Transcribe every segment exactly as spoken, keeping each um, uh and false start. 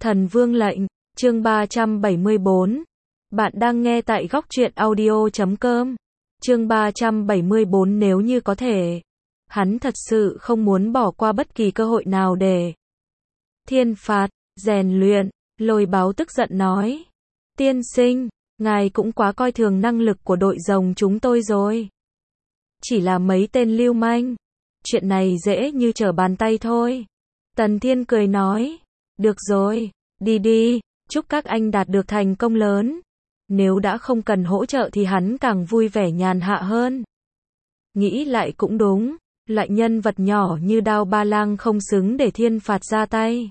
Thần Vương lệnh, chương ba trăm bảy mươi bốn. Bạn đang nghe tại góc truyện audio chấm com. Chương ba trăm bảy mươi bốn nếu như có thể. Hắn thật sự không muốn bỏ qua bất kỳ cơ hội nào để thiên phạt, rèn luyện. Lôi Báo tức giận nói. Tiên sinh, ngài cũng quá coi thường năng lực của đội rồng chúng tôi rồi. Chỉ là mấy tên lưu manh. Chuyện này dễ như trở bàn tay thôi. Tần Thiên cười nói. Được rồi, đi đi, chúc các anh đạt được thành công lớn. Nếu đã không cần hỗ trợ thì hắn càng vui vẻ nhàn hạ hơn. Nghĩ lại cũng đúng, loại nhân vật nhỏ như Đao Ba Lang không xứng để thiên phạt ra tay.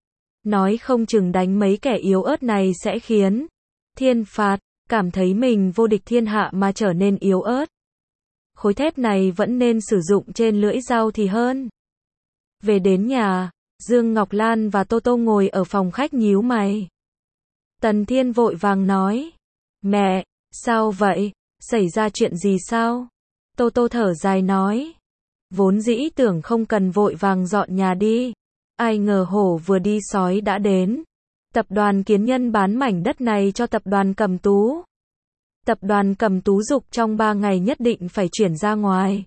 Nói không chừng đánh mấy kẻ yếu ớt này sẽ khiến thiên phạt cảm thấy mình vô địch thiên hạ mà trở nên yếu ớt. Khối thép này vẫn nên sử dụng trên lưỡi dao thì hơn. Về đến nhà, Dương Ngọc Lan và Tô Tô ngồi ở phòng khách nhíu mày. Tần Thiên vội vàng nói. Mẹ, sao vậy? Xảy ra chuyện gì sao? Tô Tô thở dài nói. Vốn dĩ tưởng không cần vội vàng dọn nhà đi. Ai ngờ hổ vừa đi sói đã đến. Tập đoàn Kiến Nhân bán mảnh đất này cho tập đoàn Cẩm Tú. Tập đoàn Cẩm Tú giục trong ba ngày nhất định phải chuyển ra ngoài.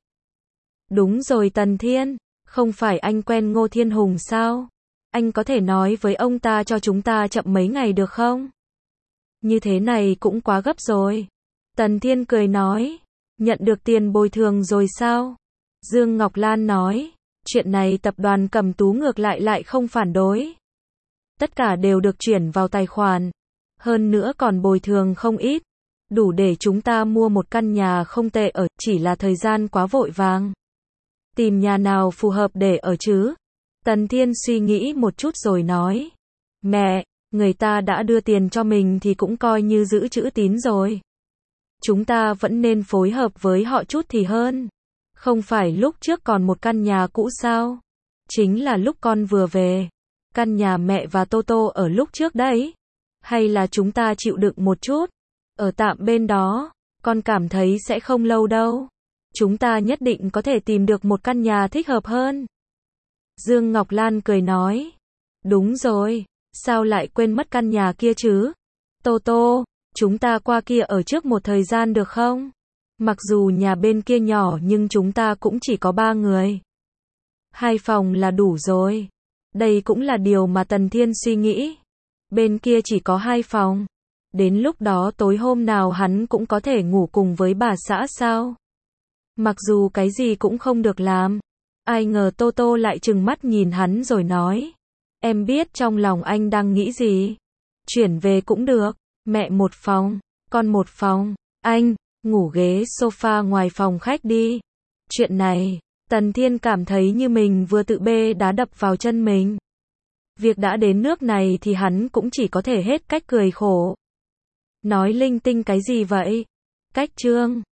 Đúng rồi Tần Thiên. Không phải anh quen Ngô Thiên Hùng sao? Anh có thể nói với ông ta cho chúng ta chậm mấy ngày được không? Như thế này cũng quá gấp rồi. Tần Thiên cười nói. Nhận được tiền bồi thường rồi sao? Dương Ngọc Lan nói. Chuyện này tập đoàn Cẩm Tú ngược lại lại không phản đối. Tất cả đều được chuyển vào tài khoản. Hơn nữa còn bồi thường không ít. Đủ để chúng ta mua một căn nhà không tệ ở, chỉ là thời gian quá vội vàng. Tìm nhà nào phù hợp để ở chứ? Tần Thiên suy nghĩ một chút rồi nói. Mẹ, người ta đã đưa tiền cho mình thì cũng coi như giữ chữ tín rồi. Chúng ta vẫn nên phối hợp với họ chút thì hơn. Không phải lúc trước còn một căn nhà cũ sao? Chính là lúc con vừa về. Căn nhà mẹ và Tô Tô ở lúc trước đấy. Hay là chúng ta chịu đựng một chút? Ở tạm bên đó, con cảm thấy sẽ không lâu đâu. Chúng ta nhất định có thể tìm được một căn nhà thích hợp hơn. Dương Ngọc Lan cười nói. Đúng rồi, sao lại quên mất căn nhà kia chứ? Tô Tô, chúng ta qua kia ở trước một thời gian được không? Mặc dù nhà bên kia nhỏ nhưng chúng ta cũng chỉ có ba người. Hai phòng là đủ rồi. Đây cũng là điều mà Tần Thiên suy nghĩ. Bên kia chỉ có hai phòng. Đến lúc đó tối hôm nào hắn cũng có thể ngủ cùng với bà xã sao? Mặc dù cái gì cũng không được làm. Ai ngờ Tô Tô lại trừng mắt nhìn hắn rồi nói. Em biết trong lòng anh đang nghĩ gì. Chuyển về cũng được. Mẹ một phòng, con một phòng. Anh, ngủ ghế sofa ngoài phòng khách đi. Chuyện này, Tần Thiên cảm thấy như mình vừa tự bê đá đập vào chân mình. Việc đã đến nước này thì hắn cũng chỉ có thể hết cách cười khổ. Nói linh tinh cái gì vậy? Cách trương.